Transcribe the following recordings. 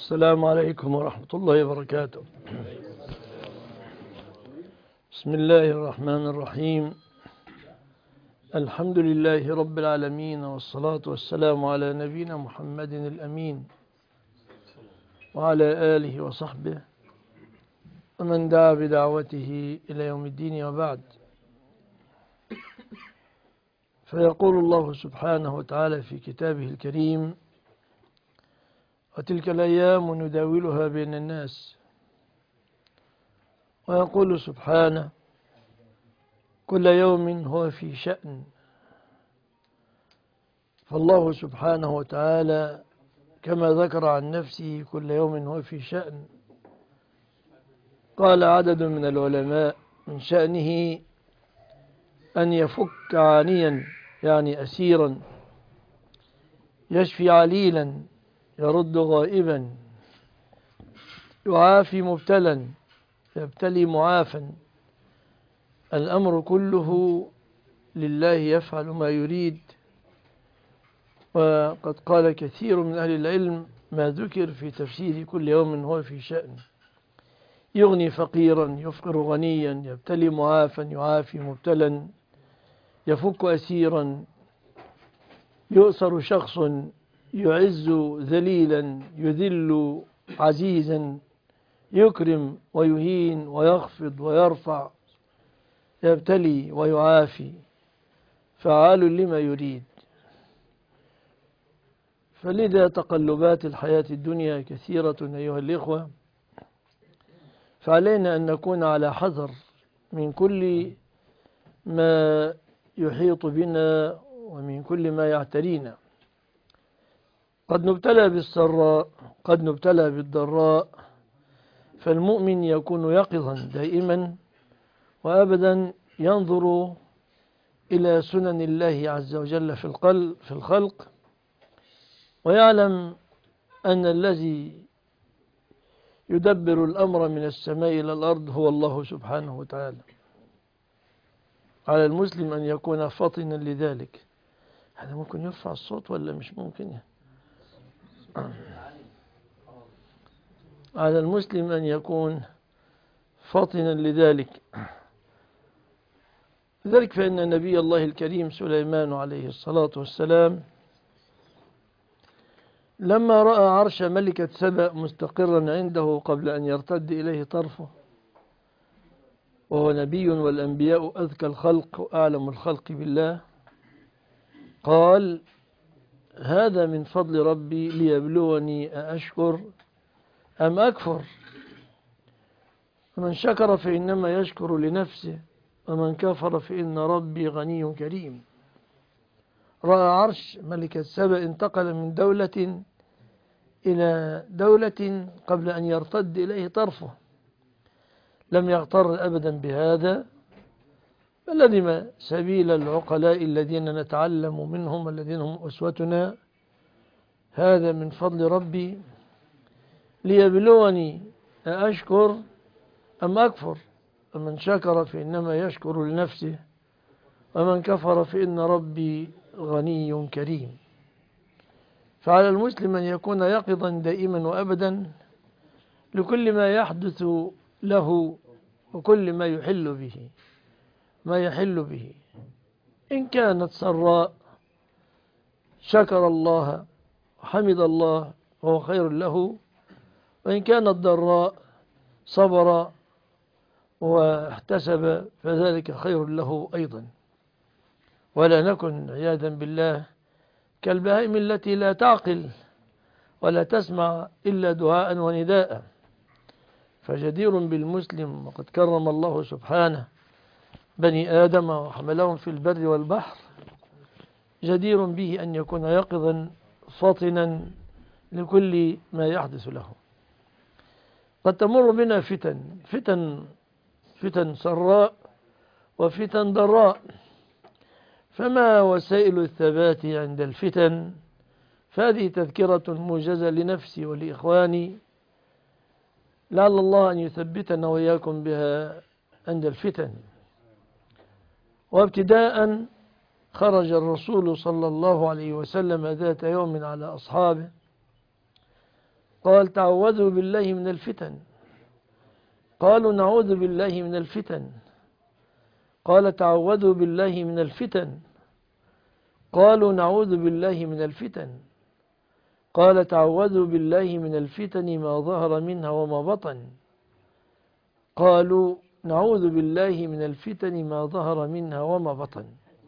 السلام عليكم ورحمة الله وبركاته. بسم الله الرحمن الرحيم. الحمد لله رب العالمين، والصلاة والسلام على نبينا محمد الأمين وعلى آله وصحبه ومن دعا بدعوته إلى يوم الدين، وبعد. فيقول الله سبحانه وتعالى في كتابه الكريم: وتلك الأيام نداولها بين الناس. ويقول سبحانه: كل يوم هو في شأن. فالله سبحانه وتعالى كما ذكر عن نفسه كل يوم هو في شأن، قال عدد من العلماء من شأنه أن يفك عانيا، يعني أسيرا، يشفي عليلا، يرد غائبا، يعافي مبتلا، يبتلي معافا. الأمر كله لله، يفعل ما يريد. وقد قال كثير من أهل العلم ما ذكر في تفسير كل يوم هو في شأن: يغني فقيرا، يفقر غنيا، يبتلي معافا، يعافي مبتلا، يفك أسيرا، يؤسر شخص، يعز ذليلا، يذل عزيزا، يكرم ويهين ويخفض ويرفع، يبتلي ويعافي، فعال لما يريد. فلذا تقلبات الحياة الدنيا كثيرة أيها الإخوة، فعلينا أن نكون على حذر من كل ما يحيط بنا ومن كل ما يعترينا. قد نبتلى بالسراء، قد نبتلى بالضراء، فالمؤمن يكون يقظا دائما وأبدا، ينظر إلى سنن الله عز وجل في الخلق، ويعلم أن الذي يدبر الأمر من السماء إلى الأرض هو الله سبحانه وتعالى. على المسلم أن يكون فطنا لذلك. هذا ممكن يرفع الصوت ولا مش ممكن؟ على المسلم أن يكون فطنا لذلك. لذلك فإن نبي الله الكريم سليمان عليه الصلاة والسلام لما رأى عرش ملكة سبأ مستقرا عنده قبل أن يرتد إليه طرفه، وهو نبي والأنبياء أذكى الخلق وأعلم الخلق بالله، قال: هذا من فضل ربي ليبلوني أأشكر أم أكفر. فمن شكر فإنما يشكر لنفسه، ومن كفر فإن ربي غني كريم. رأى عرش ملكة سبأ انتقل من دولة إلى دولة قبل أن يرتد إليه طرفه، لم يغتر أبدا بهذا، بل لزم سبيل العقلاء الذين نتعلم منهم، الذين هم أسوتنا: هذا من فضل ربي ليبلوني أأشكر أم أكفر. فمن شكر فإنما يشكر لنفسه، ومن كفر فإن ربي غني كريم. فعلى المسلم أن يكون يقظا دائما وأبدا لكل ما يحدث له وكل ما يحل به. إن كانت سراء شكر الله وحمد الله وهو خير له، وإن كانت ضراء صبر واحتسب فذلك خير له أيضا. ولا نكن عياذا بالله كالبهائم التي لا تعقل ولا تسمع إلا دعاء ونداء. فجدير بالمسلم، وقد كرم الله سبحانه بني آدم وحملهم في البر والبحر، جدير به أن يكون يقظا فاطنا لكل ما يحدث له. قد تمر بنا فتن سراء وفتن ضراء، فما وسائل الثبات عند الفتن؟ فهذه تذكرة موجزة لنفسي ولإخواني، لعل الله أن يثبتنا وإياكم بها عند الفتن. وابتداء خرج الرسول صلى الله عليه وسلم ذات يوم على أصحابه، قال تعوذوا بالله من الفتن. قالوا نعوذ بالله من الفتن. قال تعوذوا بالله من الفتن. قالوا نعوذ بالله من الفتن. قال تعوذوا بالله من الفتن ما ظهر منها وما بطن. قالوا نعوذ بالله من الفتن ما ظهر منها وما بطن.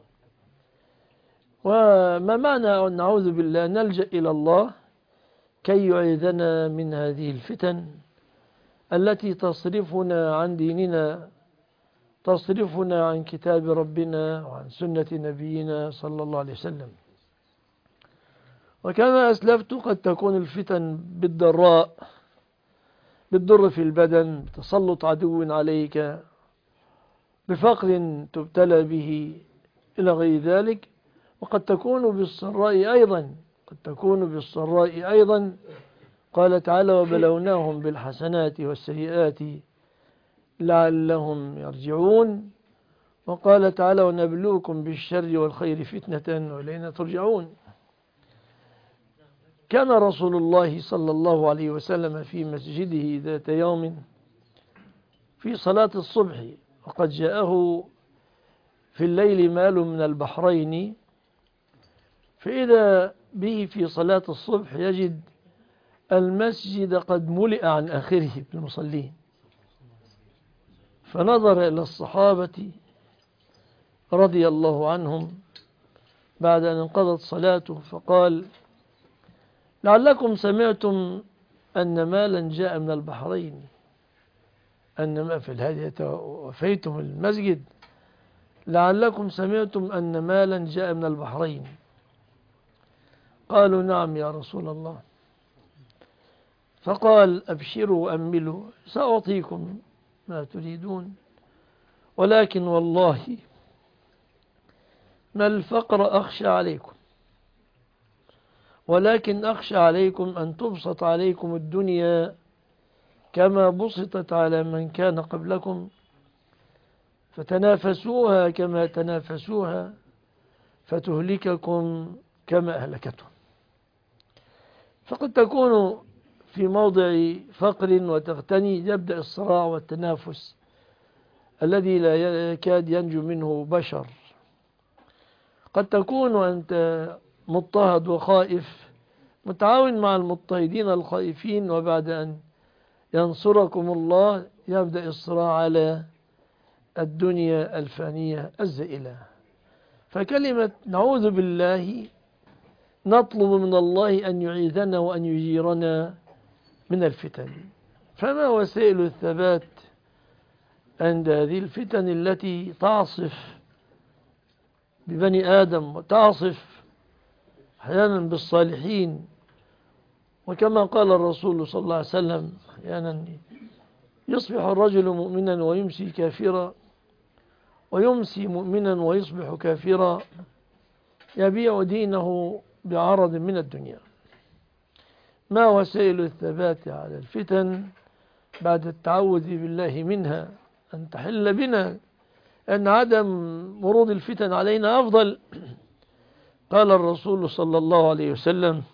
وما معنى أن نعوذ بالله؟ نلجأ إلى الله كي يعيذنا من هذه الفتن التي تصرفنا عن ديننا، تصرفنا عن كتاب ربنا وعن سنة نبينا صلى الله عليه وسلم. وكما أسلفت قد تكون الفتن بالضراء، بالضر في البدن، تسلط عدو عليك، بفقر تبتلى به إلى غير ذلك. وقد تكون بالسراء أيضا، قد تكون بالسراء أيضا. قال تعالى وبلوناهم بالحسنات والسيئات لعلهم يرجعون. وقال تعالى ونبلوكم بالشر والخير فتنة وإلينا ترجعون. كان رسول الله صلى الله عليه وسلم في مسجده ذات يوم في صلاة الصبح، وقد جاءه في الليل مال من البحرين، فإذا به في صلاة الصبح يجد المسجد قد ملئ عن آخره بالمصلين، فنظر إلى الصحابة رضي الله عنهم بعد أن انقضت صلاته فقال لعلكم سمعتم أن مالا جاء من البحرين، أن ما في الهدية وفيتم المسجد، لعلكم سمعتم أن مالا جاء من البحرين. قالوا نعم يا رسول الله. فقال أبشروا وأملوا سأعطيكم ما تريدون، ولكن والله ما الفقر أخشى عليكم، ولكن أخشى عليكم أن تبسط عليكم الدنيا كما بسطت على من كان قبلكم، فتنافسوها كما تنافسوها فتهلككم كما أهلكتهم. فقد تكون في موضع فقر وتغتني يبدأ الصراع والتنافس الذي لا يكاد ينجو منه بشر. قد تكون أنت مضطهد وخائف متعاون مع المضطهدين الخائفين، وبعد أن ينصركم الله يبدأ الصراع على الدنيا الفانية الزائلة. فكلمة نعوذ بالله نطلب من الله أن يعيذنا وأن يجيرنا من الفتن. فما وسائل الثبات عند هذه الفتن التي تعصف ببني آدم وتعصف أحيانا بالصالحين؟ وكما قال الرسول صلى الله عليه وسلم أحيانا يصبح الرجل مؤمنا ويمسي كافرا، ويمسي مؤمنا ويصبح كافرا، يبيع دينه بعرض من الدنيا. ما وسائل الثبات على الفتن بعد التعوذ بالله منها؟ أن تحل بنا، أن عدم ورود الفتن علينا أفضل. قال الرسول صلى الله عليه وسلم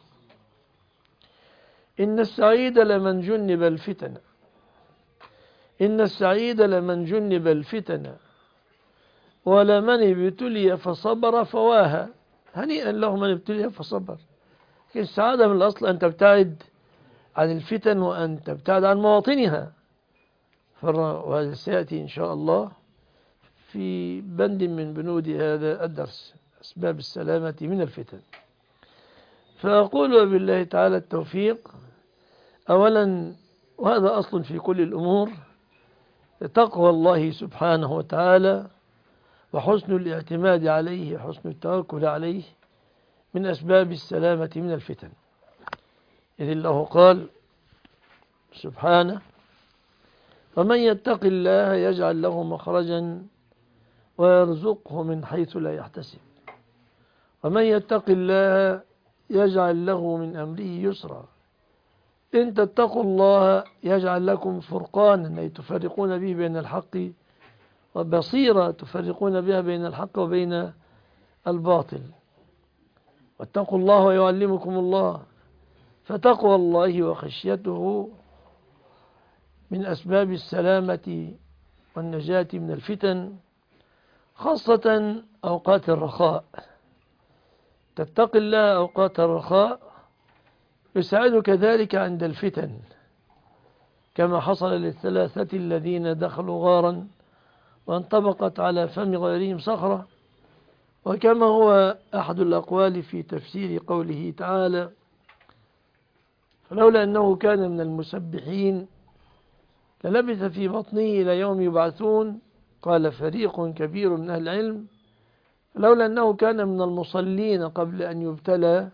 إن السعيد لمن جنب الفتن، إن السعيد لمن جنب الفتن ولمن ابتلي فصبر فواها. هنيئا له من ابتلي فصبر. لكن السعادة من الأصل أن تبتعد عن الفتن وأن تبتعد عن مواطنها، وهذا سيأتي إن شاء الله في بند من بنود هذا الدرس، أسباب السلامة من الفتن. فأقول وبالله تعالى التوفيق. أولا، وهذا أصل في كل الأمور، تقوى الله سبحانه وتعالى وحسن الاعتماد عليه، حسن التوكل عليه، من أسباب السلامة من الفتن. إذ الله قال سبحانه ومن يتق الله يجعل له مخرجا ويرزقه من حيث لا يحتسب، ومن يتق الله يجعل له من أمره يسرا، إن تتقوا الله يجعل لكم فرقانا أي تفرقون به بين الحق، وبصيرة تفرقون بها بين الحق وبين الباطل. واتقوا الله ويعلمكم الله. فتقوى الله وخشيته من أسباب السلامة والنجاة من الفتن، خاصة أوقات الرخاء. تتقي الله أوقات الرخاء يساعدك ذلك عند الفتن، كما حصل للثلاثة الذين دخلوا غارا وانطبقت على فم غيرهم صخرة، وكما هو أحد الأقوال في تفسير قوله تعالى: فلولا أنه كان من المسبحين للبث في بطنه إلى يوم يبعثون. قال فريق كبير من أهل العلم: لولا أنه كان من المصلين قبل أن يبتلى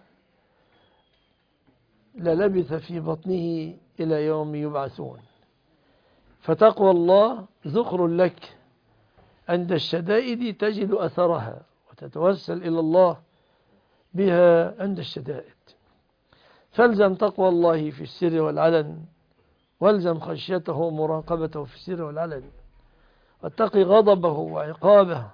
للبث في بطنه إلى يوم يبعثون. فتقوى الله ذخر لك عند الشدائد تجد أثرها وتتوسل إلى الله بها عند الشدائد. فالزم تقوى الله في السر والعلن، والزم خشيته ومراقبته في السر والعلن، واتقي غضبه وعقابه.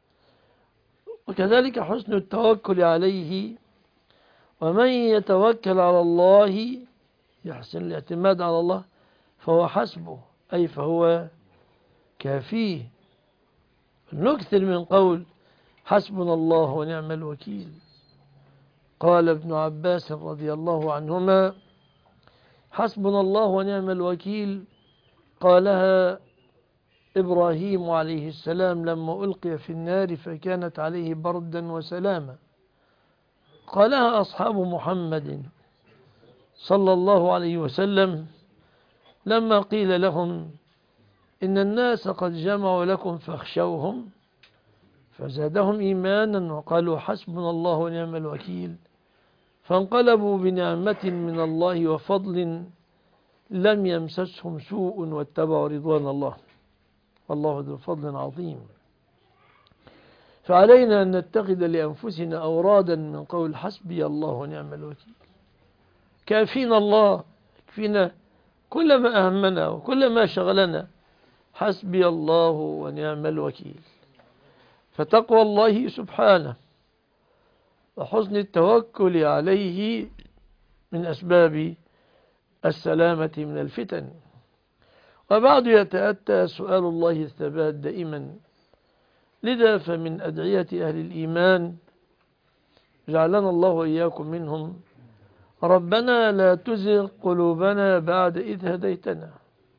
وكذلك حسن التوكل عليه، ومن يتوكل على الله يحسن الاعتماد على الله فهو حسبه، أي فهو كافيه. نكثر من قول حسبنا الله ونعم الوكيل. قال ابن عباس رضي الله عنهما: حسبنا الله ونعم الوكيل قالها إبراهيم عليه السلام لما ألقي في النار فكانت عليه بردا وسلاما. قالها أصحاب محمد صلى الله عليه وسلم لما قيل لهم إن الناس قد جمعوا لكم فاخشوهم، فزادهم إيمانا وقالوا حسبنا الله ونعم الوكيل، فانقلبوا بنعمة من الله وفضل لم يمسسهم سوء واتبعوا رضوان الله، والله ذو فضل عظيم. فعلينا أن نتخذ لأنفسنا أورادا من قول حسبي الله ونعم الوكيل. كافينا الله، يكفينا كل ما أهمنا وكل ما شغلنا، حسبي الله ونعم الوكيل. فتقوى الله سبحانه وحسن التوكل عليه من أسباب السلامة من الفتن. وبعد يتأتى سؤال الله الثبات دائما، لذا فمن أدعية أهل الإيمان جعلنا الله وإياكم منهم: ربنا لا تزغ قلوبنا بعد إذ هديتنا.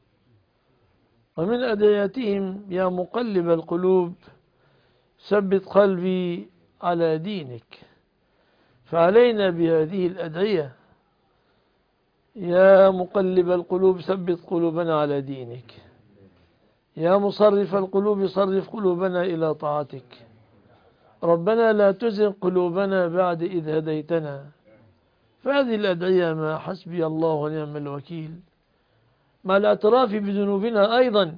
ومن أدعيتهم: يا مقلب القلوب ثبت قلبي على دينك. فعلينا بهذه الأدعية: يا مقلب القلوب ثبت قلوبنا على دينك، يا مصرف القلوب صرف قلوبنا إلى طاعتك، ربنا لا تزغ قلوبنا بعد إذ هديتنا. فهذه الأدعية مع حسبي الله ونعم الوكيل، مع الاعتراف بذنوبنا أيضا،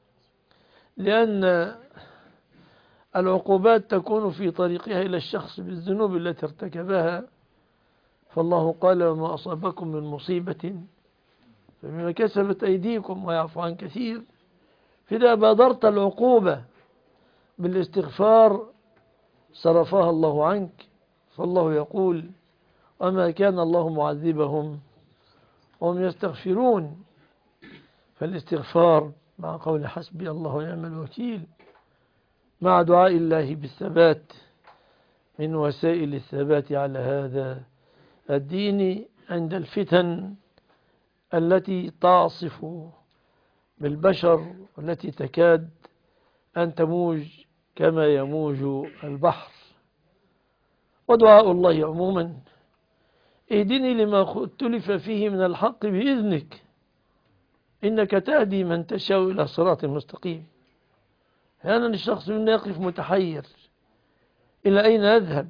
لأن العقوبات تكون في طريقها إلى الشخص بالذنوب التي ارتكبها. فالله قال: وما أصابكم من مصيبة فبما كسبت أيديكم ويعفو عن كثير. فإذا بادرت العقوبة بالاستغفار صرفها الله عنك. فالله يقول: وما كان الله معذبهم وهم يستغفرون. فالاستغفار مع قول حسبي الله ونعم الوكيل مع دعاء الله بالثبات من وسائل الثبات على هذا الدين عند الفتن التي تعصف بالبشر والتي تكاد أن تموج كما يموج البحر. ودعاء الله عموما: اهدني لما اختلف فيه من الحق بإذنك إنك تهدي من تشاء إلى صراط مستقيم. أحيانا الشخص منا يقف متحير، إلى أين يذهب،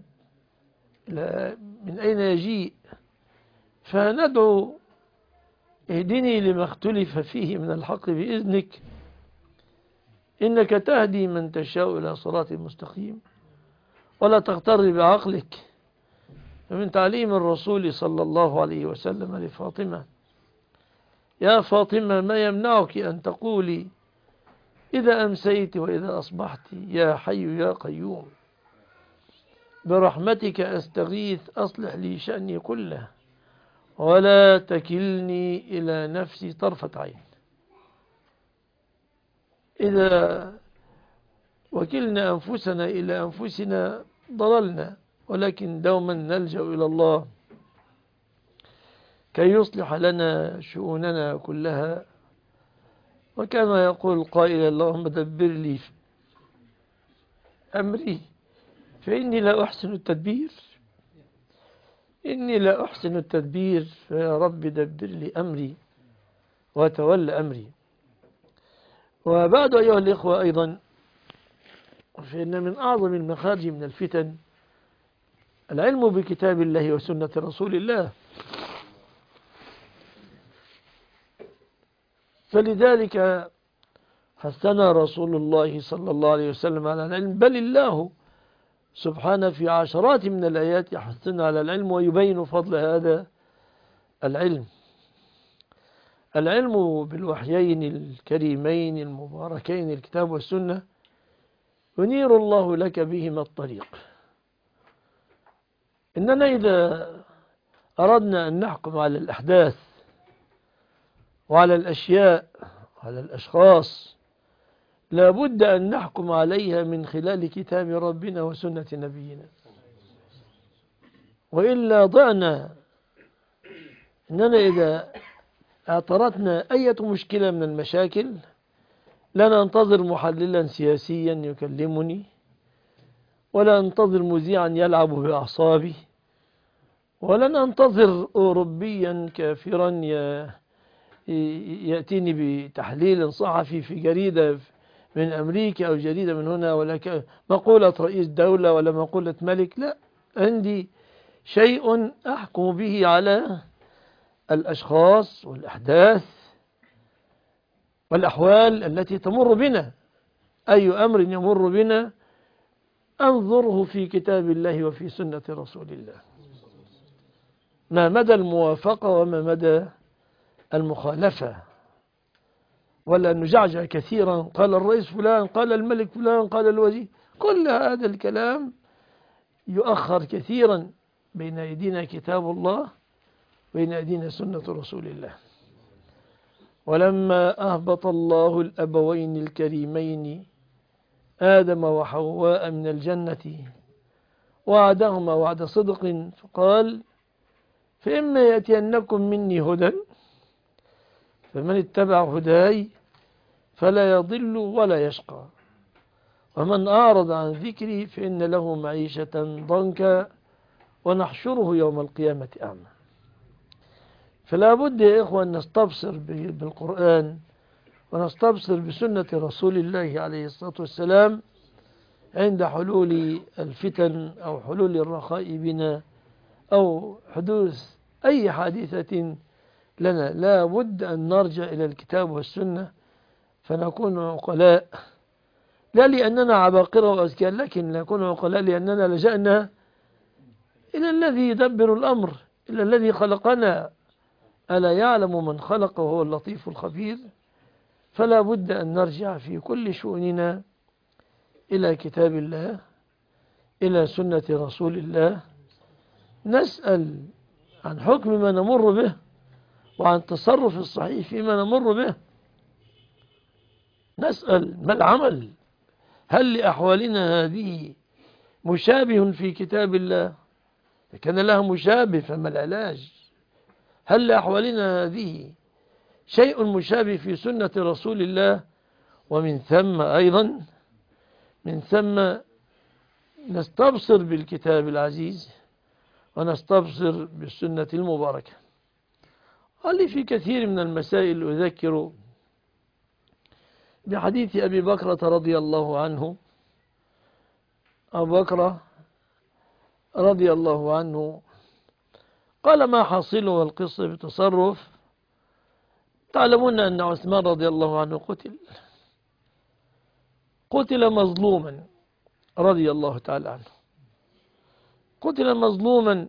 من أين يجيء، فندعو: اهدني لما اختلف فيه من الحق بإذنك إنك تهدي من تشاء إلى صراط مستقيم. ولا تغتر بعقلك. فمن تعليم الرسول صلى الله عليه وسلم لفاطمة: يا فاطمة ما يمنعك أن تقولي إذا أمسيت وإذا أصبحت يا حي يا قيوم برحمتك أستغيث أصلح لي شأني كله ولا تكلني إلى نفسي طرفة عين. إذا وكلنا أنفسنا إلى أنفسنا ضللنا، ولكن دوما نلجأ إلى الله كي يصلح لنا شؤوننا كلها. وكما يقول القائل: اللهم دبر لي أمري فإني لا أحسن التدبير، إني لا أحسن التدبير، فيا رب دبر لي أمري وتولى أمري. وبعد أيها الإخوة أيضا، فإن من أعظم المخارج من الفتن العلم بكتاب الله وسنة رسول الله. فلذلك حثنا رسول الله صلى الله عليه وسلم على العلم، بل الله سبحانه في عشرات من الآيات يحثنا على العلم ويبين فضل هذا العلم. العلم بالوحيين الكريمين المباركين الكتاب والسنة ينير الله لك بهما الطريق. إننا إذا أردنا أن نحكم على الأحداث وعلى الأشياء وعلى الأشخاص لابد أن نحكم عليها من خلال كتاب ربنا وسنة نبينا، وإلا ضعنا. إننا إذا اعترضنا أي مشكلة من المشاكل لا ننتظر محللا سياسيا يكلمني، ولا ننتظر مذيعا يلعب بأعصابي، ولا ننتظر أوروبيا كافرا يأتيني بتحليل صحفي في جريدة من أمريكا أو جريدة من هنا، ولا مقولة رئيس دولة ولا مقولة ملك. لا، عندي شيء أحكم به على الأشخاص والأحداث والأحوال التي تمر بنا. أي أمر يمر بنا أنظره في كتاب الله وفي سنة رسول الله، ما مدى الموافقة وما مدى المخالفة، ولا نجعجع كثيرا قال الرئيس فلان، قال الملك فلان، قال الوزير. كل هذا الكلام يؤخر كثيرا. بين أيدينا كتاب الله، بين أيدينا سنة رسول الله. ولما أهبط الله الأبوين الكريمين آدم وحواء من الجنة وعدهما وعد صدق، فقال: فإما يأتينكم مني هدى فمن اتبع هداي فلا يضل ولا يشقى، ومن أعرض عن ذكري فإن له معيشة ضنكا ونحشره يوم القيامة أعمى. فلا بد يا إخوة أن نستبصر بالقرآن ونستبصر بسنة رسول الله عليه الصلاة والسلام عند حلول الفتن أو حلول الرخاء بنا أو حدوث أي حادثة لنا. لا بد أن نرجع إلى الكتاب والسنة فنكون عقلاء، لا لأننا عباقرة وأذكياء، لكن نكون عقلاء لأننا لجأنا إلى الذي يدبر الأمر، إلى الذي خلقنا. ألا يعلم من خلق وهو اللطيف الخبير؟ فلا بد أن نرجع في كل شؤوننا إلى كتاب الله، إلى سنة رسول الله، نسأل عن حكم ما نمر به وعن التصرف الصحيح فيما نمر به. نسأل ما العمل؟ هل لأحوالنا هذه مشابه في كتاب الله؟ إذا كان لها مشابه فما العلاج؟ هل لأحوالنا هذه شيء مشابه في سنة رسول الله؟ ومن ثم أيضا نستبصر بالكتاب العزيز ونستبصر بالسنة المباركة. قال لي في كثير من المسائل أذكر بحديث أبي بكرة رضي الله عنه. أبو بكر رضي الله عنه قال: ما حاصله القصة بتصرف؟ تعلمون أن عثمان رضي الله عنه قتل مظلوما رضي الله تعالى عنه، قتل مظلوما،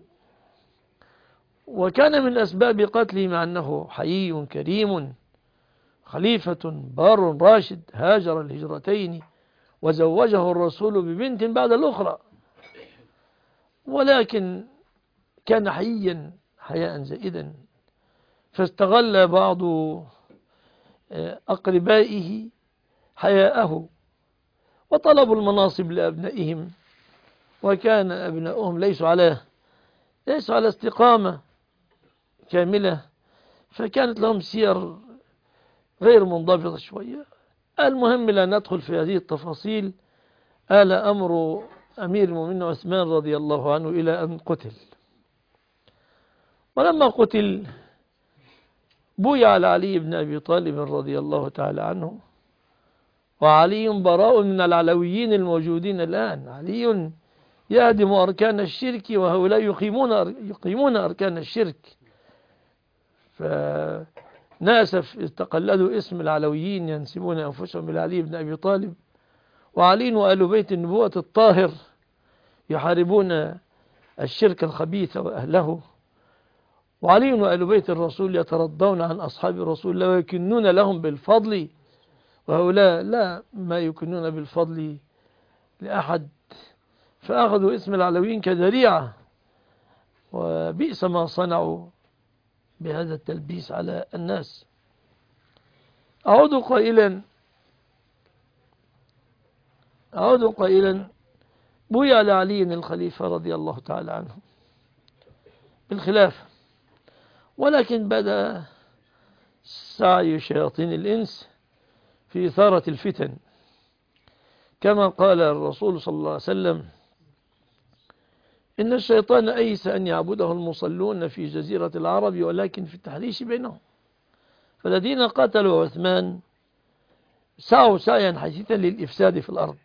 وكان من أسباب قتله مع أنه حيي كريم خليفة بار راشد هاجر الهجرتين وزوجه الرسول ببنت بعد الأخرى، ولكن كان حياء زائدا، فاستغل بعض أقربائه حياءه وطلبوا المناصب لأبنائهم، وكان أبنائهم ليسوا على استقامة كاملة، فكانت لهم سير غير منضبطة شوية. المهم لا ندخل في هذه التفاصيل. آل أمر أمير المؤمنين عثمان رضي الله عنه إلى أن قتل. ولما قتل بويع على علي بن أبي طالب رضي الله تعالى عنه، وعلي براء من العلويين الموجودين الآن. علي يهدم أركان الشرك وهؤلاء يقيمون أركان الشرك. فناس استقلدوا اسم العلويين ينسبون أنفسهم إلى علي بن أبي طالب، وعلي وآل بيت النبوة الطاهر يحاربون الشرك الخبيث وأهله، وعلي وآل بيت الرسول يترضون عن أصحاب الرسول لا يكنون لهم بالفضل، وهؤلاء لا ما يكنون بالفضل لأحد، فأخذوا اسم العلويين كذريعة، وبئس ما صنعوا بهذا التلبيس على الناس. أعود قائلا بويع لعلي الخليفة رضي الله تعالى عنه بالخلافة، ولكن بدأ سعي شياطين الإنس في إثارة الفتن، كما قال الرسول صلى الله عليه وسلم: إن الشيطان أيس أن يعبده المصلون في جزيرة العرب ولكن في التحريش بينهم. فالذين قتلوا عثمان سعوا سعيا حثيثا للإفساد في الأرض،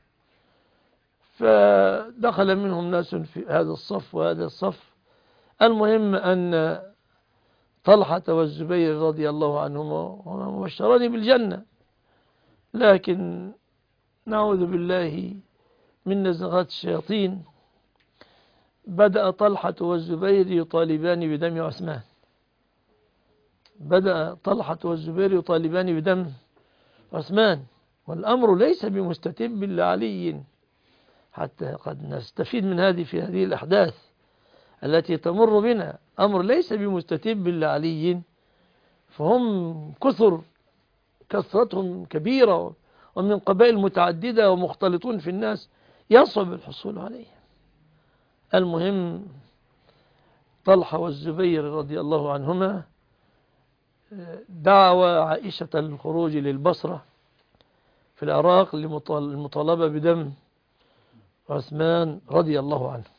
فدخل منهم ناس في هذا الصف وهذا الصف. المهم أن طلحة والزبير رضي الله عنهما هما مبشران بالجنة، لكن نعوذ بالله من نزغات الشياطين بدأ طلحة والزبير يطالبان بدم عثمان. والأمر ليس بمستتب لعلي، حتى قد نستفيد من هذه الأحداث التي تمر بنا. أمر ليس بمستتب لعلي، فهم كثرتهم كبيرة ومن قبائل متعددة ومختلطون في الناس، يصعب الحصول عليه. المهم طلحة والزبير رضي الله عنهما دعوا عائشة للخروج للبصرة في العراق للمطالبة بدم عثمان رضي الله عنه.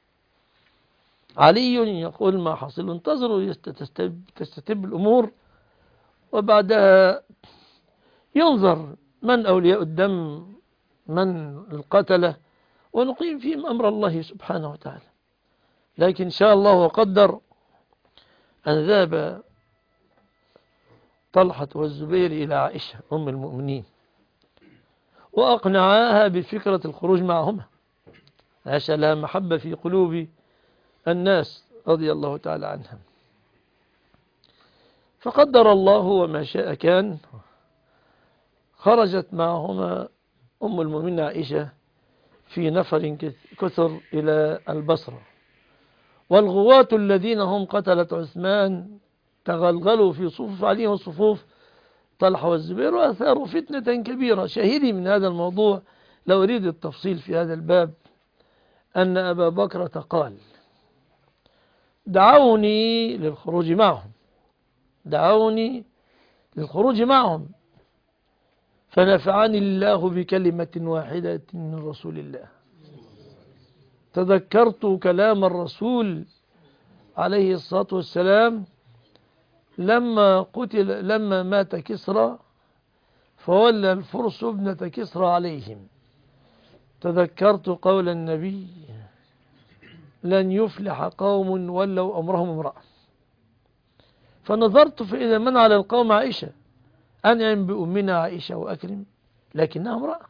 علي يقول: ما حصل، انتظروا تستتب الأمور، وبعدها ينظر من أولياء الدم من القتلة، ونقيم فيهم أمر الله سبحانه وتعالى. لكن إن شاء الله وقدر أن ذهب طلحة والزبير إلى عائشة أم المؤمنين وأقنعاها بفكرة الخروج معهما، عائشة لها محبة في قلوب الناس رضي الله تعالى عنها. فقدر الله وما شاء كان، خرجت معهما أم المؤمنين عائشة في نفر كثر إلى البصرة، والغواة الذين هم قتلة عثمان تغلغلوا في صفوف علي وصفوف طلحة والزبير، وأثاروا فتنة كبيرة. شاهدي من هذا الموضوع لو أريد التفصيل في هذا الباب أن أبا بكر قال: دعوني للخروج معهم فنفعني الله بكلمة واحدة من رسول الله. تذكرت كلام الرسول عليه الصلاة والسلام لما مات كسرى فولى الفرس ابنة كسرى عليهم. تذكرت قول النبي: لن يفلح قوم ولوا أمرهم امرأة. فنظرت فإذا من على القوم عائشة، أنعم بأمنا عائشة وأكرم، لكنها امرأة.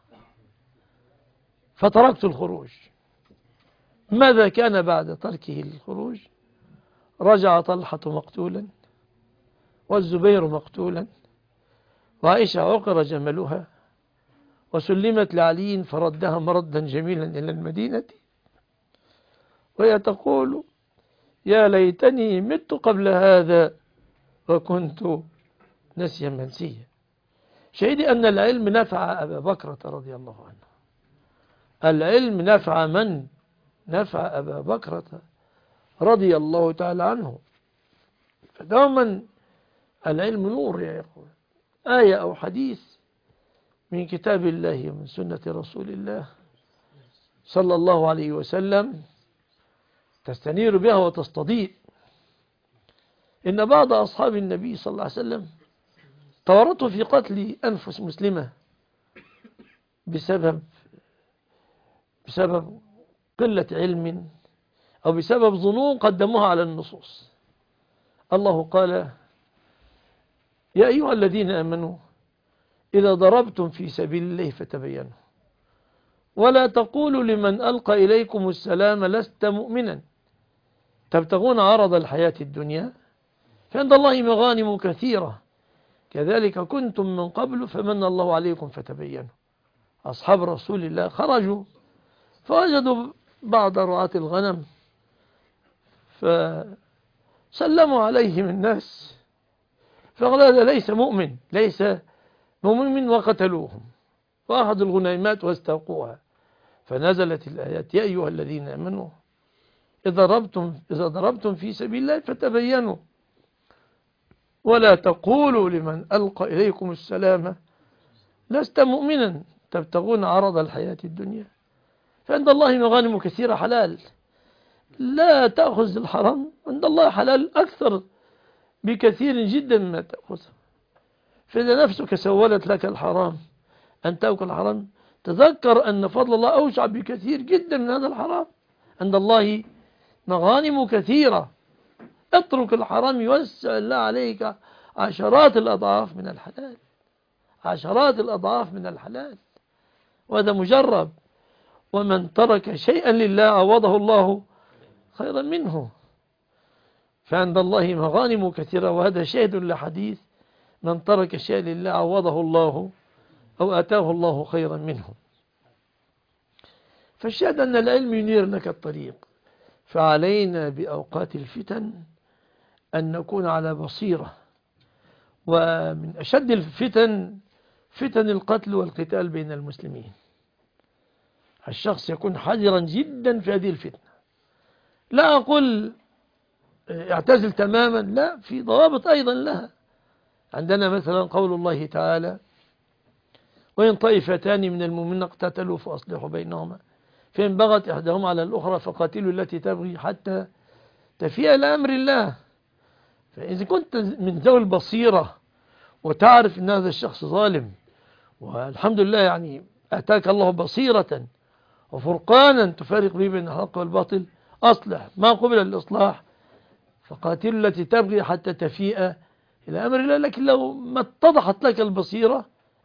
فتركت الخروج. ماذا كان بعد تركه الخروج؟ رجع طلحة مقتولا، والزبير مقتولا، وعائشة عقر جملها وسلمت لعلي فردها مردا جميلا إلى المدينة، وهي تقول: يا ليتني مت قبل هذا وكنت نسيا منسيا. شهدي أن العلم نفع أبا بكرة رضي الله عنه. العلم نفع من؟ نفع أبا بكرة رضي الله تعالى عنه. فدوما العلم نور يا إخوة. آية أو حديث من كتاب الله ومن سنة رسول الله صلى الله عليه وسلم تستنير بها وتستضيء. إن بعض أصحاب النبي صلى الله عليه وسلم تورطوا في قتل أنفس مسلمة بسبب قلة علم أو بسبب ظنون قدموها على النصوص. الله قال: يا أيها الذين آمنوا إذا ضربتم في سبيل الله فتبينوا ولا تقولوا لمن ألقى إليكم السلام لست مؤمنا تبتغون عرض الحياة الدنيا فعند الله مغانم كثيرة كذلك كنتم من قبل فمن الله عليكم فتبينوا. أصحاب رسول الله خرجوا فوجدوا بعض رعاة الغنم فسلموا عليهم الناس فقال: هذا ليس مؤمن وقتلوهم وأخذوا الغنيمات واستوقوها. فنزلت الآيات: يا أيها الذين آمنوا إذا ضربتم في سبيل الله فتبينوا ولا تقولوا لمن ألقى إليكم السلام لست مؤمنا تبتغون عرض الحياة الدنيا فعند الله مغانم كثيرة حلال. لا تأخذ الحرام، عند الله حلال أكثر بكثير جدا مما تأخذه. فإذا نفسك سولت لك الحرام أن تأكل الحرام تذكر أن فضل الله أوسع بكثير جدا من هذا الحرام. عند الله مغانم كثيرة. اترك الحرام يوسع الله عليك عشرات الأضعاف من الحلال، عشرات الأضعاف من الحلال، وهذا مجرب. ومن ترك شيئا لله عوضه الله خيرا منه. فعند الله مغانم كثيرة، وهذا شاهد لحديث: من ترك شيئا لله عوضه الله أو آتاه الله خيرا منه. فالشاهد أن العلم ينير لك الطريق. فعلينا بأوقات الفتن أن نكون على بصيرة. ومن أشد الفتن فتن القتل والقتال بين المسلمين. الشخص يكون حذرا جدا في هذه الفتنة. لا أقول اعتزل تماما، لا، في ضوابط أيضا لها. عندنا مثلا قول الله تعالى: وإن طائفتان من المؤمنين اقتتلوا فأصلحوا بينهما فإن بغت إحداهما على الأخرى فقاتلوا التي تبغي حتى تفيء إلى أمر الله. فإذا كنت من ذوي البصيرة وتعرف أن هذا الشخص ظالم، والحمد لله يعني أتاك الله بصيرة وفرقانا تفارق به بين الحق والباطل، أصلح ما قبل الإصلاح فقاتلوا التي تبغي حتى تفيء إلى أمر الله. لكن لو ما اتضحت لك البصيرة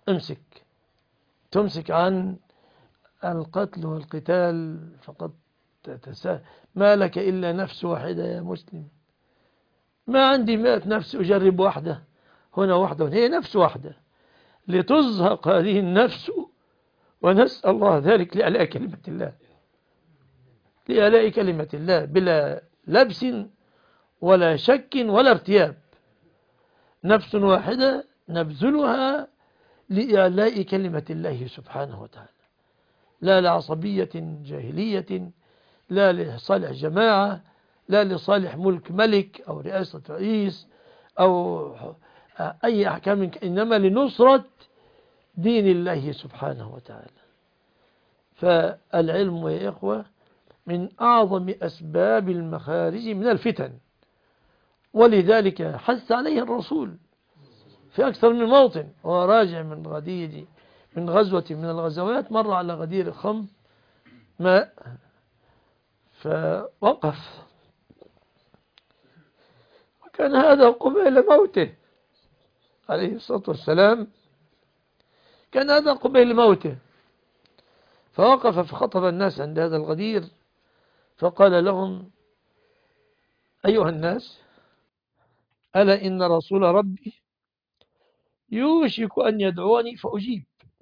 تمسك عن القتل والقتال فقد ما لك إلا نفس واحدة يا مسلم. ما عندي 100 نفس أجرب واحدة هنا واحدة، هي نفس واحدة لتزهق هذه النفس، ونسأل الله ذلك لإعلاء كلمة الله، لإعلاء كلمة الله بلا لبس ولا شك ولا ارتياب. نفس واحدة نبذلها لإعلاء كلمة الله سبحانه وتعالى، لا لعصبية جاهلية، لا لصالح جماعة، لا لصالح ملك ملك أو رئاسة رئيس أو أي أحكام، إنما لنصرة دين الله سبحانه وتعالى. فالعلم يا إخوة من أعظم أسباب المخارج من الفتن، ولذلك حث عليه الرسول في أكثر من موطن. وراجع من غزوة من الغزوات مر على غدير خم ماء فوقف، وكان هذا قبيل موته عليه الصلاة والسلام، كان هذا قبيل موته. فوقف فخطب الناس عند هذا الغدير فقال لهم: أيها الناس، ألا إن رسول ربي يوشك أن يدعوني فأجيب،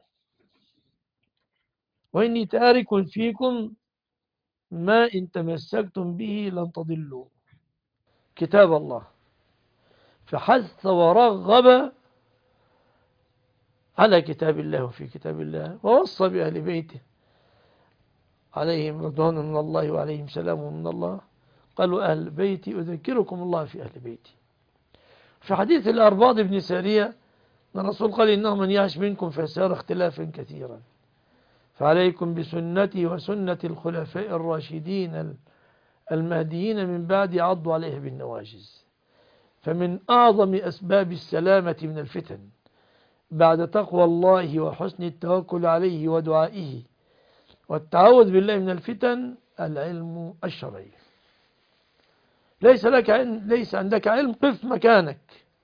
وإني تارك فيكم ما إن تمسكتم به لن تضلوا. كتاب الله، فحث ورغب على كتاب الله وفي كتاب الله، ووصى بأهل بيته عليهم رضوان من الله وعليهم سلام من الله، قالوا أهل بيتي أذكركم الله في أهل بيتي. في حديث الأرباض بن سارية أن الرسول قال إنه من يعش منكم فسيرى اختلافا كثيرا، فعليكم بسنتي وسنة الخلفاء الراشدين المهديين من بعد عضوا عليه بالنواجز. فمن أعظم أسباب السلامة من الفتن بعد تقوى الله وحسن التوكل عليه ودعائه والتعوذ بالله من الفتن العلم الشرعي. ليس عندك علم، قف مكانك،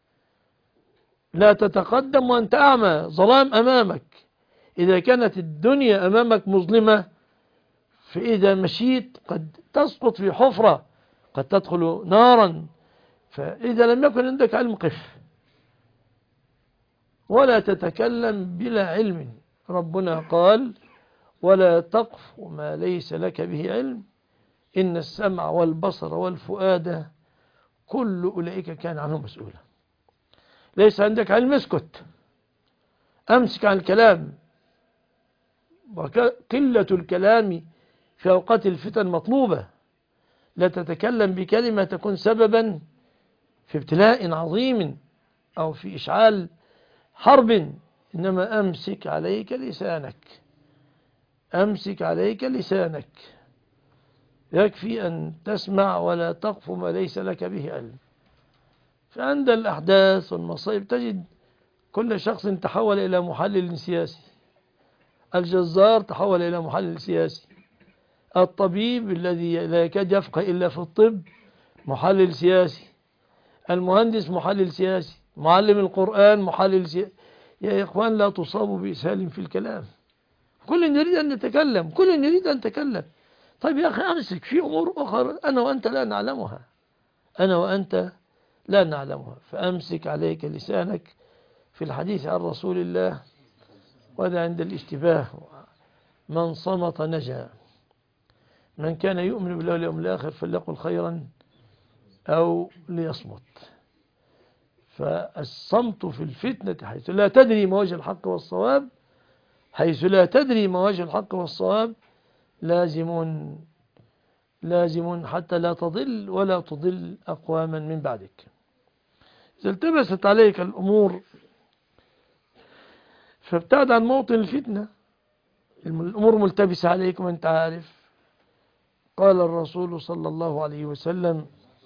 لا تتقدم وأنت أعمى، ظلام أمامك. إذا كانت الدنيا أمامك مظلمة، فإذا مشيت قد تسقط في حفرة، قد تدخل نارا. فإذا لم يكن عندك علم قف، ولا تتكلم بلا علم. ربنا قال ولا تقف ما ليس لك به علم إن السمع والبصر والفؤاد كل أولئك كان عنه مسؤولا. ليس عندك علم، اسكت، أمسك عن الكلام. وقلة الكلام في أوقات الفتن مطلوبة. لا تتكلم بكلمة تكون سببا في ابتلاء عظيم أو في إشعال حرب، إنما أمسك عليك لسانك، أمسك عليك لسانك. يكفي أن تسمع ولا تقف ما ليس لك به علم. فعند الأحداث والمصائب تجد كل شخص تحول إلى محلل سياسي. الجزار تحول إلى محلل سياسي، الطبيب الذي لا يكاد يفقه إلا في الطب محلل سياسي، المهندس محلل سياسي، معلم القرآن محلل سياسي. يا إخوان لا تصابوا بإسهال في الكلام. كل يريد أن يتكلم، كل يريد أن يتكلم. طيب يا أخي أمسك في أمور أخرى أنا وأنت لا نعلمها، أنا وأنت لا نعلمها. فأمسك عليك لسانك في الحديث عن رسول الله، وهذا عند الاشتباه: من صمت نجا، من كان يؤمن بالله واليوم الآخر فليقل خيرا أو ليصمت. فالصمت في الفتنة حيث لا تدري ما وجه الحق والصواب، حيث لا تدري ما وجه الحق والصواب لازم حتى لا تضل ولا تضل أقواما من بعدك. إذا التبست عليك الأمور فابتعد عن موطن الفتنة. الأمور ملتبسة عليك وأنت عارف. قال الرسول صلى الله عليه وسلم: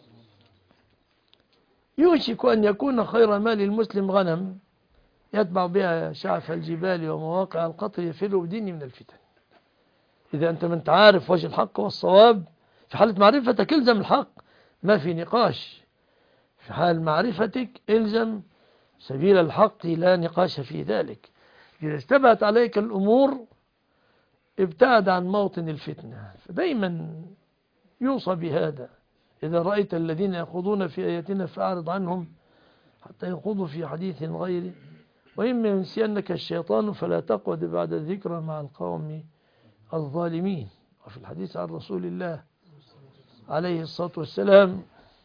يوشك أن يكون خير مال المسلم غنم يتبع بها شعف الجبال ومواقع القطر يفر بدينه من الفتن. إذا أنت من تعرف وجه الحق والصواب، في حالة معرفتك إلزم الحق، ما في نقاش. في حال معرفتك إلزم سبيل الحق، لا نقاش في ذلك. إذا اشتبهت عليك الأمور ابتعد عن موطن الفتنة. فدايما يوصى بهذا: إذا رأيت الذين يخوضون في آياتنا فأعرض عنهم حتى يخوضوا في حديث غيره، وإما ينسينك الشيطان فلا تقعد بعد الذكرى مع القوم الظالمين. وفي الحديث عن رسول الله عليه الصلاة والسلام: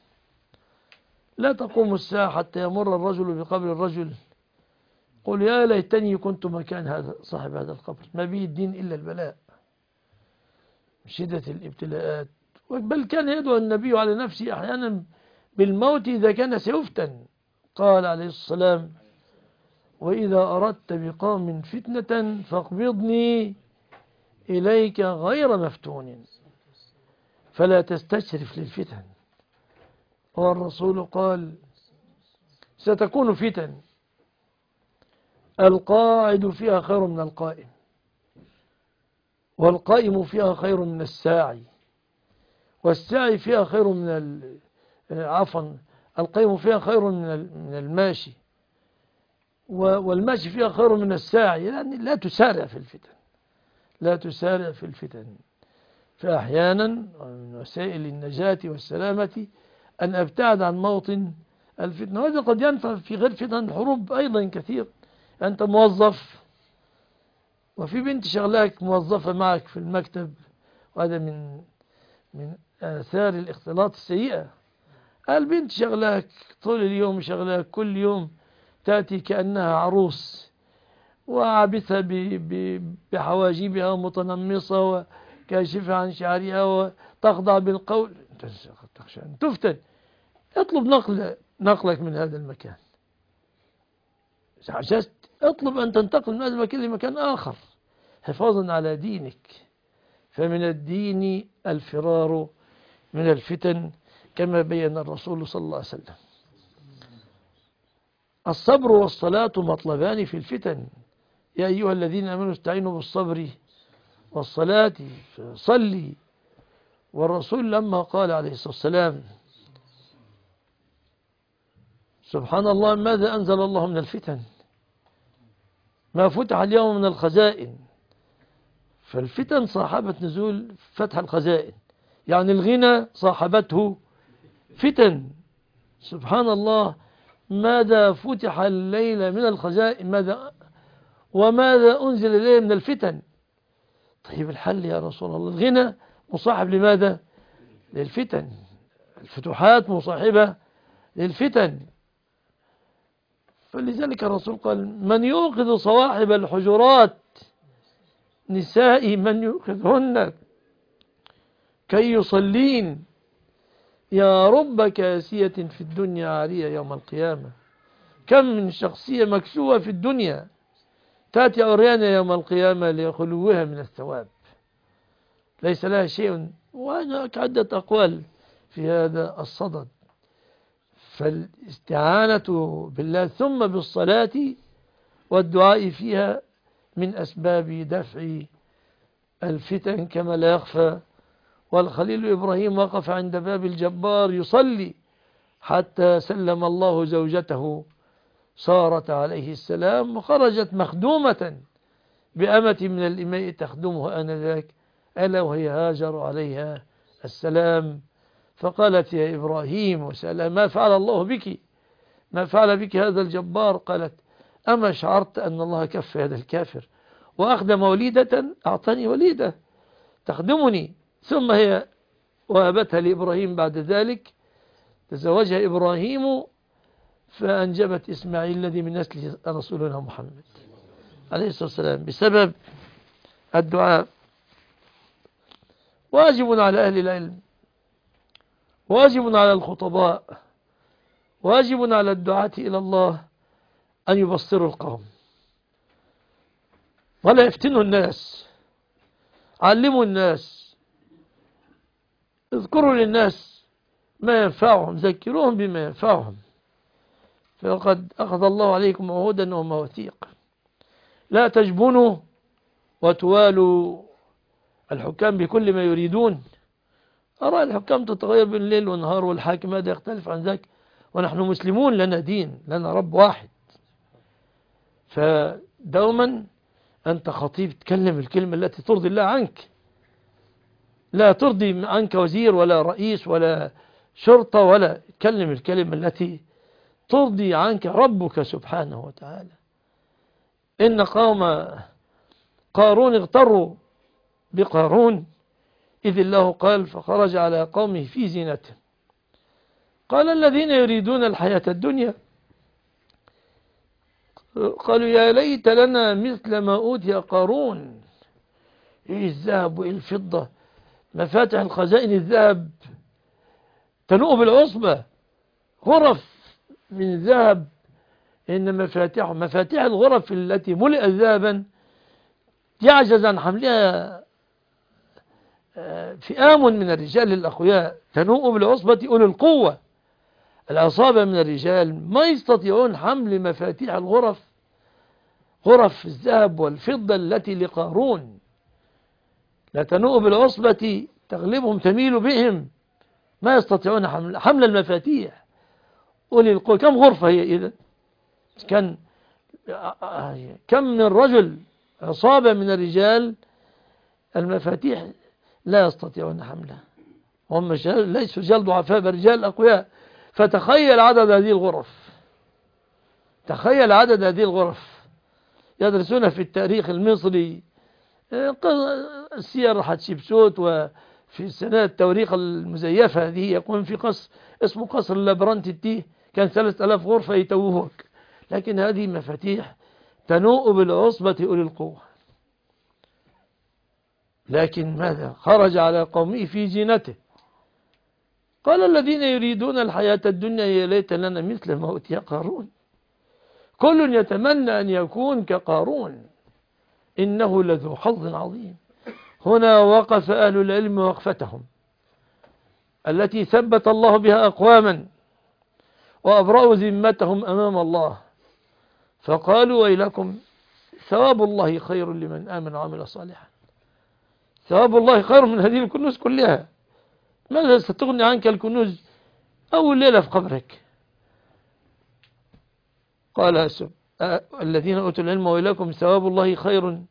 لا تقوم الساعة حتى يمر الرجل بقبر الرجل قل يا ليتني كنت مكان هذا صاحب هذا القبر. ما به الدين إلا البلاء، شدة الابتلاءات. بل كان يدعو النبي على نفسه أحيانا بالموت إذا كان سيفتن. قال عليه السلام: وإذا أردت بقوم فتنة فاقبضني إليك غير مفتون فلا تستشرف للفتن. والرسول قال: ستكون فتن القاعد فيها خير من القائم، والقائم فيها خير من الساعي، والساعي فيها خير من القائم فيها خير من الماشي، والماشي فيها خير من الساعي. يعني لا تسارع في الفتن، لا تسارع في الفتن. فأحيانا من وسائل النجاة والسلامة أن أبتعد عن موطن الفتنة. وهذا قد ينفع في غير فتن الحروب أيضا كثير. أنت موظف وفي بنت شغلاك موظفة معك في المكتب، وهذا من آثار الاختلاط السيئة. البنت شغلاك طول اليوم، شغلاك كل يوم تأتي كأنها عروس وعابثة بحواجبها متنمصة وكاشفة عن شعرها وتخضع بالقول. تخشى أن تفتن. اطلب نقلك من هذا المكان. عجزت، اطلب أن تنتقل من هذا المكان لمكان آخر حفاظا على دينك. فمن الدين الفرار من الفتن كما بين الرسول صلى الله عليه وسلم. الصبر والصلاة مطلبان في الفتن. يا أيها الذين آمنوا استعينوا بالصبر والصلاة. صلي. والرسول لما قال عليه الصلاة والسلام سبحان الله ماذا أنزل الله من الفتن ما فتح اليوم من الخزائن. فالفتن صاحبت نزول فتح الخزائن، يعني الغنى صاحبته فتن. سبحان الله ماذا فتح الليل من الخزائن وماذا أنزل إليه من الفتن. طيب الحل يا رسول الله؟ الغنى مصاحب لماذا؟ للفتن. الفتوحات مصاحبة للفتن. فلذلك الرسول قال من يوقظ صواحب الحجرات نساء من يوقظهن كي يصلين يا رب كاسية في الدنيا عارية يوم القيامة. كم من شخصية مكسوة في الدنيا تأتي عريانة يوم القيامة لخلوها من الثواب، ليس لها شيء. وهناك عدة أقوال في هذا الصدد. فالاستعانة بالله ثم بالصلاة والدعاء فيها من أسباب دفع الفتن كما لا يخفى. والخليل إبراهيم وقف عند باب الجبار يصلي حتى سلم الله زوجته سارة عليه السلام، وخرجت مخدومة بأمة من الإماء تخدمه آنذاك، ألا وهي هاجر عليها السلام. فقالت يا إبراهيم وسألها ما فعل الله بك، ما فعل بك هذا الجبار؟ قالت أما شعرت أن الله كف هذا الكافر وأخدم وليدة أعطاني وليدة تخدمني. ثم هي وهبتها لإبراهيم. بعد ذلك تزوجها إبراهيم فأنجبت إسماعيل الذي من نسل رسولنا محمد عليه الصلاة والسلام بسبب الدعاء. واجب على أهل العلم، واجب على الخطباء، واجب على الدعاة إلى الله أن يبصروا القوم ولا يفتنوا الناس. علموا الناس، اذكروا للناس ما ينفعهم، ذكروهم بما ينفعهم. فقد أخذ الله عليكم عهودا ومواثيق. لا تجبنوا وتوالوا الحكام بكل ما يريدون. أرى الحكام تتغير بين الليل والنهار، والحاكم هذا يختلف عن ذاك، ونحن مسلمون لنا دين، لنا رب واحد. فدوما أنت خطيب تكلم الكلمة التي ترضي الله عنك، لا ترضي عنك وزير ولا رئيس ولا شرطة، ولا تكلم الكلمة التي ترضي عنك ربك سبحانه وتعالى. إن قوم قارون اغتروا بقارون إذ الله قال فخرج على قومه في زينته قال الذين يريدون الحياة الدنيا قالوا يا ليت لنا مثل ما أوتي قارون. إيه الذهب وإيه الفضة، مفاتح الخزائن الذهب تنوء بالعصبة، غرف من ذهب. إن مفاتيح الغرف التي ملئت ذهبا يعجز عن حملها فئام من الرجال الأقوياء، تنوء بالعصبة أولي القوة. العصابة من الرجال ما يستطيعون حمل مفاتيح الغرف، غرف الذهب والفضة التي لقارون. لا تنوء بالعصبة تغلبهم تميل بهم، ما يستطيعون حمل المفاتيح. أولي القوة كم غرفة هي إذا؟ كم من رجل، عصابة من الرجال، المفاتيح لا يستطيعون حملها. هم ليسوا رجال ضعفاء بل رجال أقوياء. فتخيل عدد هذه الغرف، تخيل عدد هذه الغرف. يدرسون في التاريخ المصري سير حتشبسوت في السنة التوريقة المزيفة هذه يكون في قصر اسمه قصر اللابرانتي، كان 3000 غرفة يتوهوك، لكن هذه مفاتيح تنوء بالعصبة أولي القوة. لكن ماذا؟ خرج على قومه في زينته، قال الذين يريدون الحياة الدنيا يا ليت لنا مثل ما أوتي قارون، كل يتمنى أن يكون كقارون إنه لذو حظ عظيم. هنا وقف أهل العلم وقفتهم التي ثبت الله بها أقواما وأبرأوا ذمتهم أمام الله، فقالوا ويلكم ثواب الله خير لمن آمن وعمل صالحا. ثواب الله خير من هذه الكنوز كلها. ماذا ستغني عنك الكنوز أول ليلة في قبرك؟ قال الذين أوتوا العلم ويلكم ثواب الله خير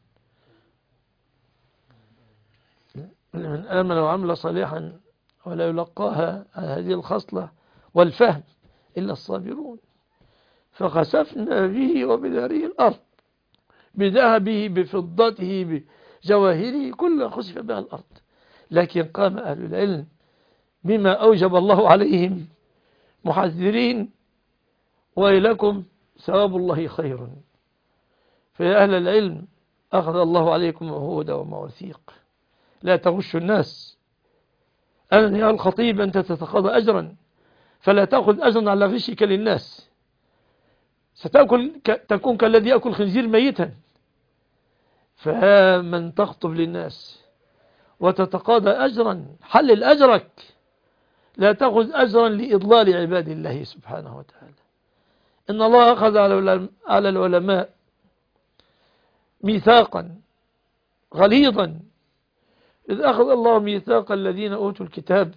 لمن آمن وعمل صالحا ولا يلقاها هذه الخصلة والفهم إلا الصابرون. فخسفنا به وبداره الأرض بذهبه بفضته بجواهره كلها خسف بها الأرض. لكن قام أهل العلم بما أوجب الله عليهم محذرين ويلكم ثواب الله خير. فيا أهل العلم أخذ الله عليكم عهودا ومواثيق، لا تغشوا الناس. أنا يا الخطيب أنت تتقاضى أجرا، فلا تأخذ أجرا على غشك للناس، تكون كالذي يأكل خنزير ميتا. فمن تخطب للناس وتتقاضى أجرا حلل أجرك، لا تأخذ أجرا لإضلال عباد الله سبحانه وتعالى. إن الله أخذ على العلماء ميثاقا غليظا، إذ أخذ الله ميثاق الذين أوتوا الكتاب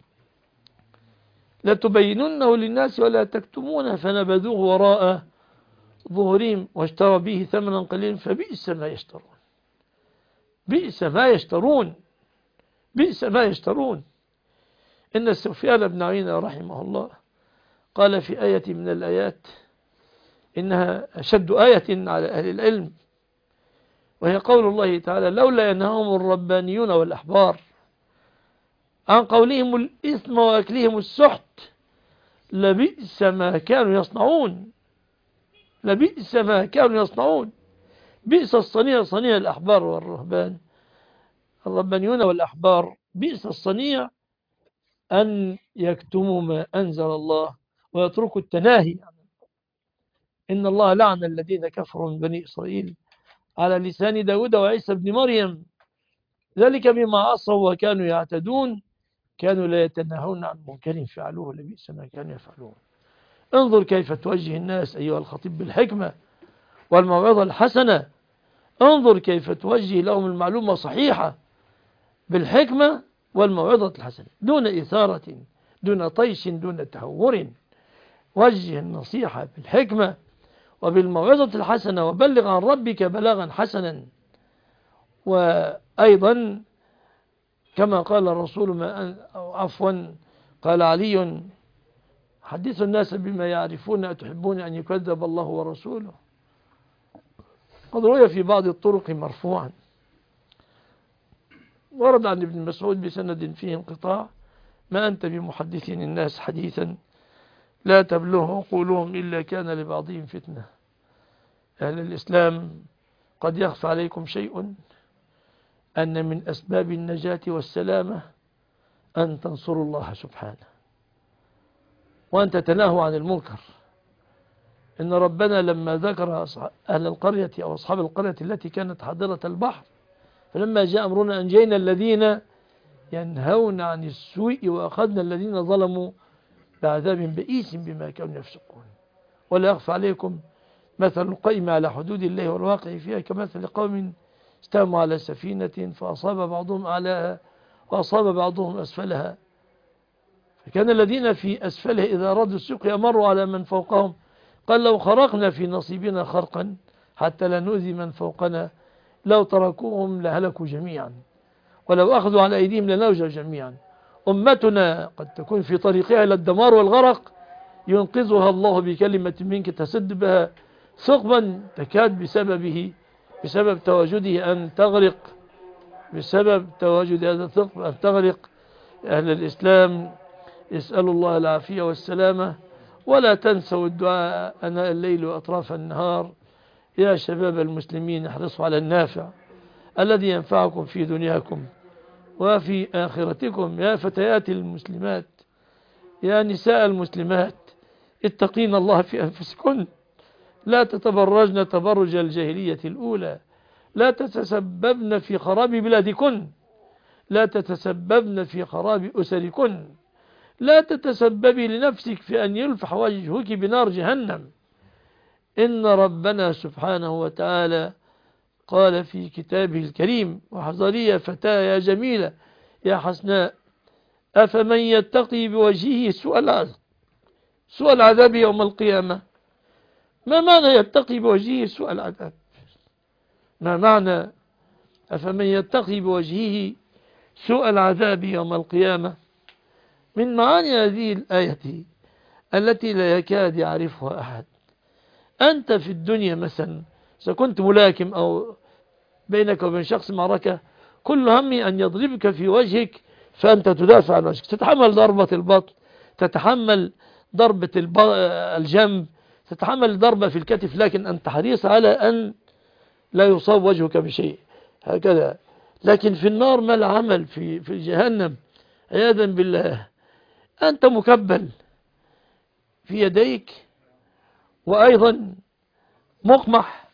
لتبيننه للناس ولا تكتمونه فنبذوه وراء ظهورهم واشتروا به ثمنا قليلا فبئس ما يشترون. بئس ما يشترون، بئس ما يشترون. إن سفيان بن عيينة رحمه الله قال في آية من الآيات إنها أشد آية على أهل العلم، وهي قول الله تعالى لولا ينهاهم الربانيون والأحبار عن قولهم الإثم وأكلهم السحت لبئس ما كانوا يصنعون. لبئس ما كانوا يصنعون. بئس الصنيع صنيع الأحبار والرهبان، الربانيون والأحبار، بئس الصنيع أن يكتموا ما أنزل الله ويتركوا التناهي. إن الله لعن الذين كفروا من بني إسرائيل على لسان داود وعيسى بن مريم ذلك بما عصوا وكانوا يعتدون كانوا لا يتناهون عن منكر فعلوه لبئس ما كانوا يفعلون. انظر كيف توجه الناس أيها الخطيب بالحكمة والموعظة الحسنة. انظر كيف توجه لهم المعلومة صحيحة بالحكمة والموعظة الحسنة، دون إثارة، دون طيش، دون تهور. وجه النصيحة بالحكمة وبالموعظة الحسنة وبلغ عن ربك بلاغا حسنا. وأيضا كما قال الرسول قال علي حدثوا الناس بما يعرفون أتحبون أن يكذب الله ورسوله. قد روي في بعض الطرق مرفوعا، ورد عن ابن مسعود بسند فيه انقطاع ما أنت بمحدث الناس حديثا لا تبلغ عقولهم إلا كان لبعضهم فتنة. أهل الإسلام قد يخفى عليكم شيء، أن من أسباب النجاة والسلامة أن تنصروا الله سبحانه وأن تتناهوا عن المنكر. إن ربنا لما ذكر أهل القرية أو أصحاب القرية التي كانت حاضرة البحر فلما جاء أمرنا أنجينا الذين ينهون عن السوء وأخذنا الذين ظلموا بعذاب بئيس بما كانوا يفسقون. ولا يخفى عليكم مثل القائم على حدود الله والواقع فيها كمثل قوم استاموا على سفينة فأصاب بعضهم أعلاها وأصاب بعضهم أسفلها، فكان الذين في أسفلها إذا أرادوا السقيا مروا على من فوقهم قال لو خرقنا في نصيبنا خرقا حتى لا نؤذي من فوقنا لو تركوهم لهلكوا جميعا ولو أخذوا على أيديهم لنوجوا جميعا. أمتنا قد تكون في طريقها إلى الدمار والغرق ينقذها الله بكلمة منك تسد بها ثقبا تكاد بسبب تواجده أن تغرق بسبب تواجد هذا الثقب أن تغرق أهل الإسلام. اسألوا الله العافية والسلامة. ولا تنسوا الدعاء أناء الليل وأطراف النهار. يا شباب المسلمين احرصوا على النافع الذي ينفعكم في دنياكم وفي آخرتكم. يا فتيات المسلمات، يا نساء المسلمات، اتقين الله في أنفسكن، لا تتبرجن تبرج الجاهلية الأولى، لا تتسببن في خراب بلادكن، لا تتسببن في خراب أسركن، لا تتسببي لنفسك في أن يلفح وجهك بنار جهنم. إن ربنا سبحانه وتعالى قال في كتابه الكريم: واحذري يا فتاة يا جميلة يا حسناء، أفمن يتقي بوجهه سوء العذاب يوم القيامة. ما معنى يتقي بوجهه سوء العذاب؟ ما معنى أفمن يتقي بوجهه سوء العذاب يوم القيامة؟ من معاني هذه الآية التي لا يكاد يعرفها أحد. أنت في الدنيا مثلا إذا كنت ملاكم أو بينك وبين شخص معركة، كل همي أن يضربك في وجهك فأنت تدافع عن وجهك، تتحمل ضربة البطن، تتحمل ضربة الجنب، تتحمل ضربة في الكتف، لكن أنت حريص على أن لا يصاب وجهك بشيء هكذا. لكن في النار ما العمل؟ في جهنم عياذا بالله أنت مكبل في يديك، وأيضا مقمح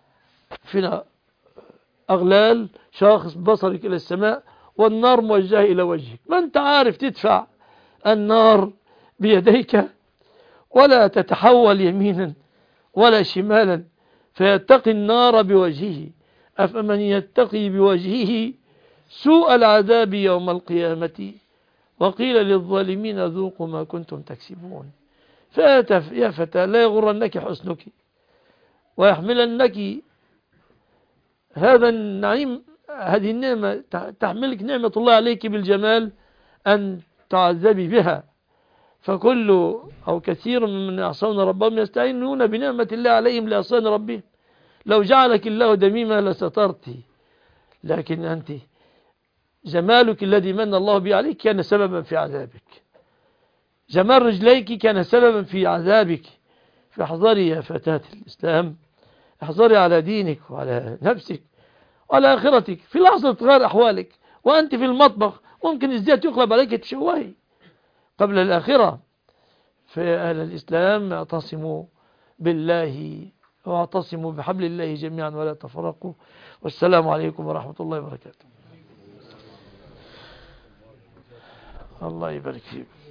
في أغلال شاخص بصرك إلى السماء، والنار موجهة إلى وجهك. ما أنت عارف تدفع النار بيديك ولا تتحول يمينا ولا شمالا فيتقي النار بوجهه. أفمن يتقي بوجهه سوء العذاب يوم القيامة وقيل للظالمين ذوقوا ما كنتم تكسبون. يا فتاة لا يغرنك حسنك ويحملنك هذا النعيم، هذه النعمة تحملك نعمة الله عليك بالجمال أن تعذبي بها. فكل أو كثير من يعصون ربهم يستعينون بنعمة الله عليهم لعصيان ربهم. لو جعلك الله دميمة لسترتي، لكن أنت جمالك الذي من الله به عليك كان سببا في عذابك، جمال رجليك كان سببا في عذابك. فاحذري يا فتاة الإسلام، احذري على دينك وعلى نفسك وعلى آخرتك. في لحظة تغير أحوالك وأنت في المطبخ ممكن الزيت يقلب عليك تشوهي قبل الآخرة. فيا أهل الإسلام اعتصموا بالله واعتصموا بحبل الله جميعا ولا تفرقوا. والسلام عليكم ورحمة الله وبركاته. الله يبارك فيك.